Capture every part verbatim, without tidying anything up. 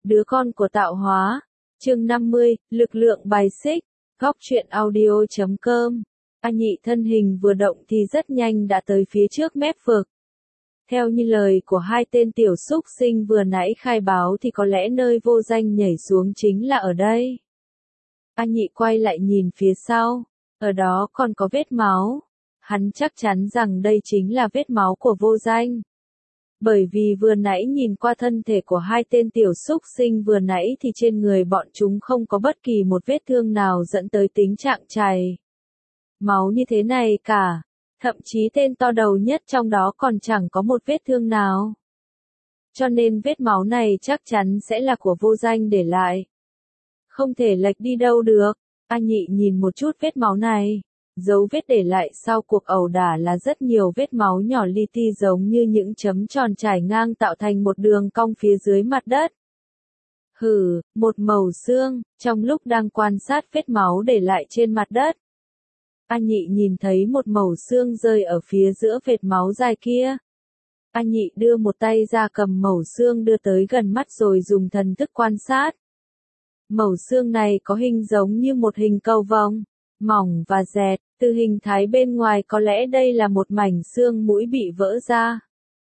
Đứa con của tạo hóa. Chương năm mươi, lực lượng bài xích. Góc truyện audio chấm com. A Nhị thân hình vừa động thì rất nhanh đã tới phía trước mép vực. Theo như lời của hai tên tiểu súc sinh vừa nãy khai báo thì có lẽ nơi vô danh nhảy xuống chính là ở đây. A Nhị quay lại nhìn phía sau, ở đó còn có vết máu. Hắn chắc chắn rằng đây chính là vết máu của vô danh. Bởi vì vừa nãy nhìn qua thân thể của hai tên tiểu súc sinh vừa nãy thì trên người bọn chúng không có bất kỳ một vết thương nào dẫn tới tình trạng chảy máu như thế này cả. Thậm chí tên to đầu nhất trong đó còn chẳng có một vết thương nào. Cho nên vết máu này chắc chắn sẽ là của vô danh để lại. Không thể lệch đi đâu được. A Nhị nhìn một chút vết máu này. Dấu vết để lại sau cuộc ẩu đả là rất nhiều vết máu nhỏ li ti giống như những chấm tròn trải ngang tạo thành một đường cong phía dưới mặt đất. Hừ, một màu xương, trong lúc đang quan sát vết máu để lại trên mặt đất. A Nhị nhìn thấy một mẩu xương rơi ở phía giữa vệt máu dài kia. A Nhị đưa một tay ra cầm mẩu xương đưa tới gần mắt rồi dùng thần thức quan sát. Mẩu xương này có hình giống như một hình cầu vồng, mỏng và dẹt, từ hình thái bên ngoài có lẽ đây là một mảnh xương mũi bị vỡ ra.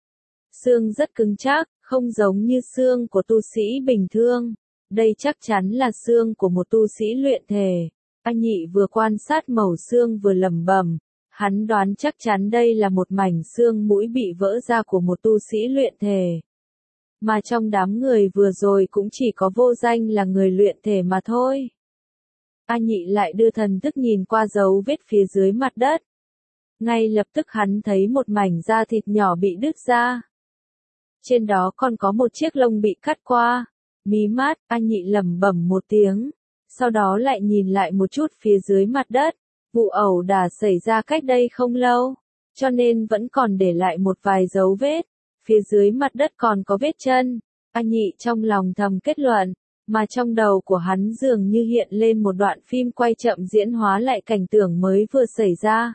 Xương rất cứng chắc, không giống như xương của tu sĩ bình thường. Đây chắc chắn là xương của một tu sĩ luyện thể. A Nhị vừa quan sát mẩu xương vừa lẩm bẩm, hắn đoán chắc chắn đây là một mảnh xương mũi bị vỡ ra của một tu sĩ luyện thể. Mà trong đám người vừa rồi cũng chỉ có vô danh là người luyện thể mà thôi. A Nhị lại đưa thần thức nhìn qua dấu vết phía dưới mặt đất. Ngay lập tức hắn thấy một mảnh da thịt nhỏ bị đứt ra. Trên đó còn có một chiếc lông bị cắt qua. Mí mắt, A Nhị lẩm bẩm một tiếng. Sau đó lại nhìn lại một chút phía dưới mặt đất. Vụ ẩu đả xảy ra cách đây không lâu, cho nên vẫn còn để lại một vài dấu vết. Phía dưới mặt đất còn có vết chân. A Nhị trong lòng thầm kết luận, mà trong đầu của hắn dường như hiện lên một đoạn phim quay chậm diễn hóa lại cảnh tượng mới vừa xảy ra.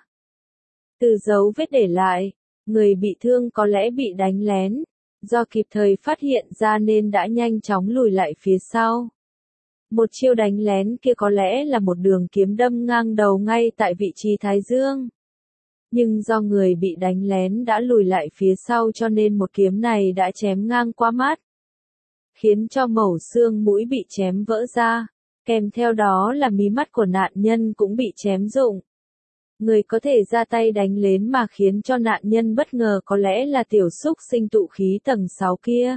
Từ dấu vết để lại, người bị thương có lẽ bị đánh lén, do kịp thời phát hiện ra nên đã nhanh chóng lùi lại phía sau. Một chiêu đánh lén kia có lẽ là một đường kiếm đâm ngang đầu ngay tại vị trí thái dương. Nhưng do người bị đánh lén đã lùi lại phía sau cho nên một kiếm này đã chém ngang qua mắt, khiến cho mẩu xương mũi bị chém vỡ ra, kèm theo đó là mí mắt của nạn nhân cũng bị chém rụng. Người có thể ra tay đánh lén mà khiến cho nạn nhân bất ngờ có lẽ là tiểu súc sinh tụ khí tầng sáu kia.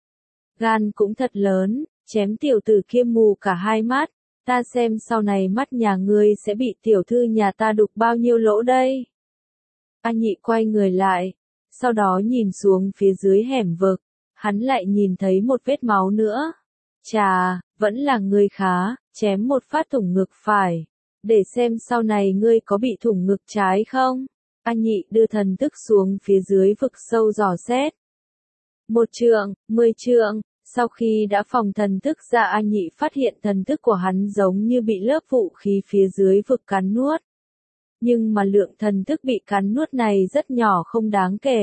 Gan cũng thật lớn, chém tiểu tử kia mù cả hai mắt, ta xem sau này mắt nhà ngươi sẽ bị tiểu thư nhà ta đục bao nhiêu lỗ đây. A Nhị quay người lại, sau đó nhìn xuống phía dưới hẻm vực, hắn lại nhìn thấy một vết máu nữa. Chà, vẫn là ngươi khá, chém một phát thủng ngực phải, để xem sau này ngươi có bị thủng ngực trái không. A Nhị đưa thần thức xuống phía dưới vực sâu dò xét. Một trượng, mười trượng, sau khi đã phòng thần thức ra A Nhị phát hiện thần thức của hắn giống như bị lớp vũ khí phía dưới vực cắn nuốt. Nhưng mà lượng thần thức bị cắn nuốt này rất nhỏ không đáng kể.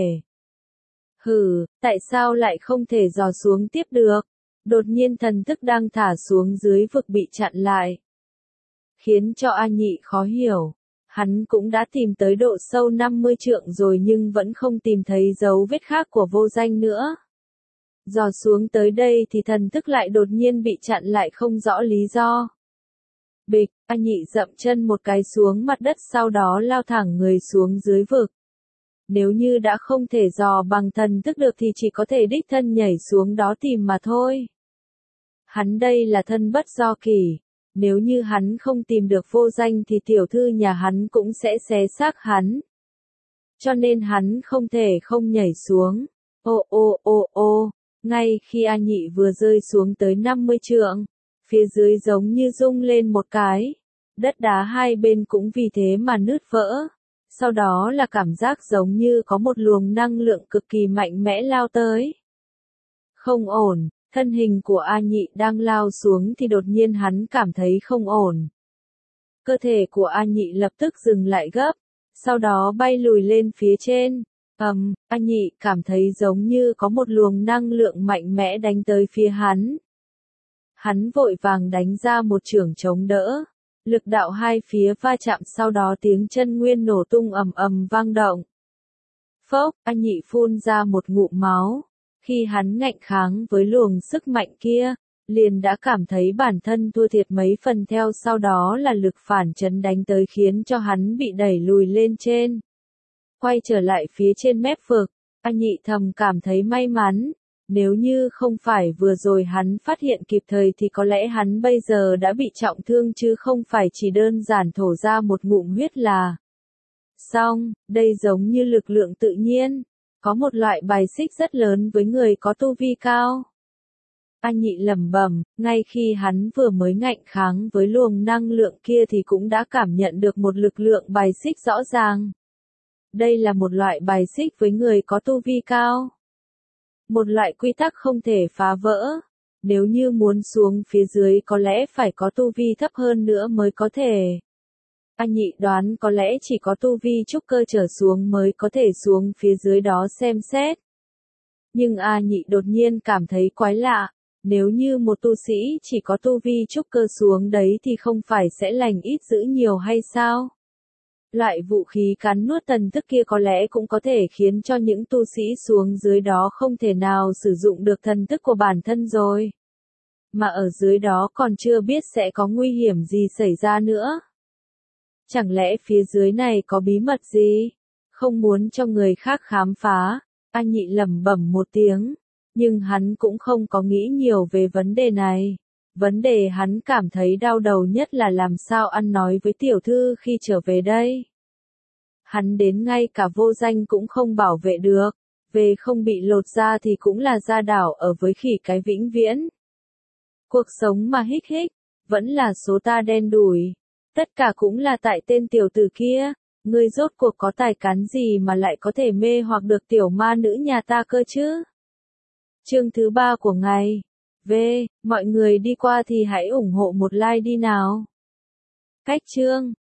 Hừ, tại sao lại không thể dò xuống tiếp được? Đột nhiên thần thức đang thả xuống dưới vực bị chặn lại. Khiến cho A Nhị khó hiểu. Hắn cũng đã tìm tới độ sâu năm mươi trượng rồi nhưng vẫn không tìm thấy dấu vết khác của vô danh nữa. Dò xuống tới đây thì thần thức lại đột nhiên bị chặn lại không rõ lý do. Bịch, A Nhị dậm chân một cái xuống mặt đất sau đó lao thẳng người xuống dưới vực. Nếu như đã không thể dò bằng thần thức được thì chỉ có thể đích thân nhảy xuống đó tìm mà thôi. Hắn đây là thân bất do kỷ. Nếu như hắn không tìm được vô danh thì tiểu thư nhà hắn cũng sẽ xé xác hắn. Cho nên hắn không thể không nhảy xuống. Ô ô ô ô, ngay khi A Nhị vừa rơi xuống tới năm mươi trượng, phía dưới giống như rung lên một cái. Đất đá hai bên cũng vì thế mà nứt vỡ. Sau đó là cảm giác giống như có một luồng năng lượng cực kỳ mạnh mẽ lao tới. Không ổn, thân hình của A Nhị đang lao xuống thì đột nhiên hắn cảm thấy không ổn. Cơ thể của A Nhị lập tức dừng lại gấp, sau đó bay lùi lên phía trên. Ầm, um, A Nhị cảm thấy giống như có một luồng năng lượng mạnh mẽ đánh tới phía hắn. Hắn vội vàng đánh ra một chưởng chống đỡ. Lực đạo hai phía va chạm, sau đó tiếng chân nguyên nổ tung ầm ầm vang động. Phốc, A Nhị phun ra một ngụm máu. Khi hắn ngạnh kháng với luồng sức mạnh kia, liền đã cảm thấy bản thân thua thiệt mấy phần, theo sau đó là lực phản chấn đánh tới khiến cho hắn bị đẩy lùi lên trên. Quay trở lại phía trên mép vực, A Nhị thầm cảm thấy may mắn. Nếu như không phải vừa rồi hắn phát hiện kịp thời thì có lẽ hắn bây giờ đã bị trọng thương chứ không phải chỉ đơn giản thổ ra một ngụm huyết là xong. Đây giống như lực lượng tự nhiên, có một loại bài xích rất lớn với người có tu vi cao. A Nhị lẩm bẩm, ngay khi hắn vừa mới ngạnh kháng với luồng năng lượng kia thì cũng đã cảm nhận được một lực lượng bài xích rõ ràng. Đây là một loại bài xích với người có tu vi cao. Một loại quy tắc không thể phá vỡ. Nếu như muốn xuống phía dưới có lẽ phải có tu vi thấp hơn nữa mới có thể. A Nhị đoán có lẽ chỉ có tu vi trúc cơ trở xuống mới có thể xuống phía dưới đó xem xét. Nhưng A Nhị đột nhiên cảm thấy quái lạ. Nếu như một tu sĩ chỉ có tu vi trúc cơ xuống đấy thì không phải sẽ lành ít dữ nhiều hay sao? Loại vũ khí cắn nuốt thần thức kia có lẽ cũng có thể khiến cho những tu sĩ xuống dưới đó không thể nào sử dụng được thần thức của bản thân rồi. Mà ở dưới đó còn chưa biết sẽ có nguy hiểm gì xảy ra nữa. Chẳng lẽ phía dưới này có bí mật gì? Không muốn cho người khác khám phá, A Nhị lẩm bẩm một tiếng. Nhưng hắn cũng không có nghĩ nhiều về vấn đề này. Vấn đề hắn cảm thấy đau đầu nhất là làm sao ăn nói với tiểu thư khi trở về đây. Hắn đến ngay cả vô danh cũng không bảo vệ được. Về không bị lột ra thì cũng là gia đảo ở với khỉ cái vĩnh viễn. Cuộc sống mà hích hích, vẫn là số ta đen đủi. Tất cả cũng là tại tên tiểu tử kia. Ngươi rốt cuộc có tài cán gì mà lại có thể mê hoặc được tiểu ma nữ nhà ta cơ chứ? Chương thứ ba của ngày. V. Mọi người đi qua thì hãy ủng hộ một like đi nào. Cách chương.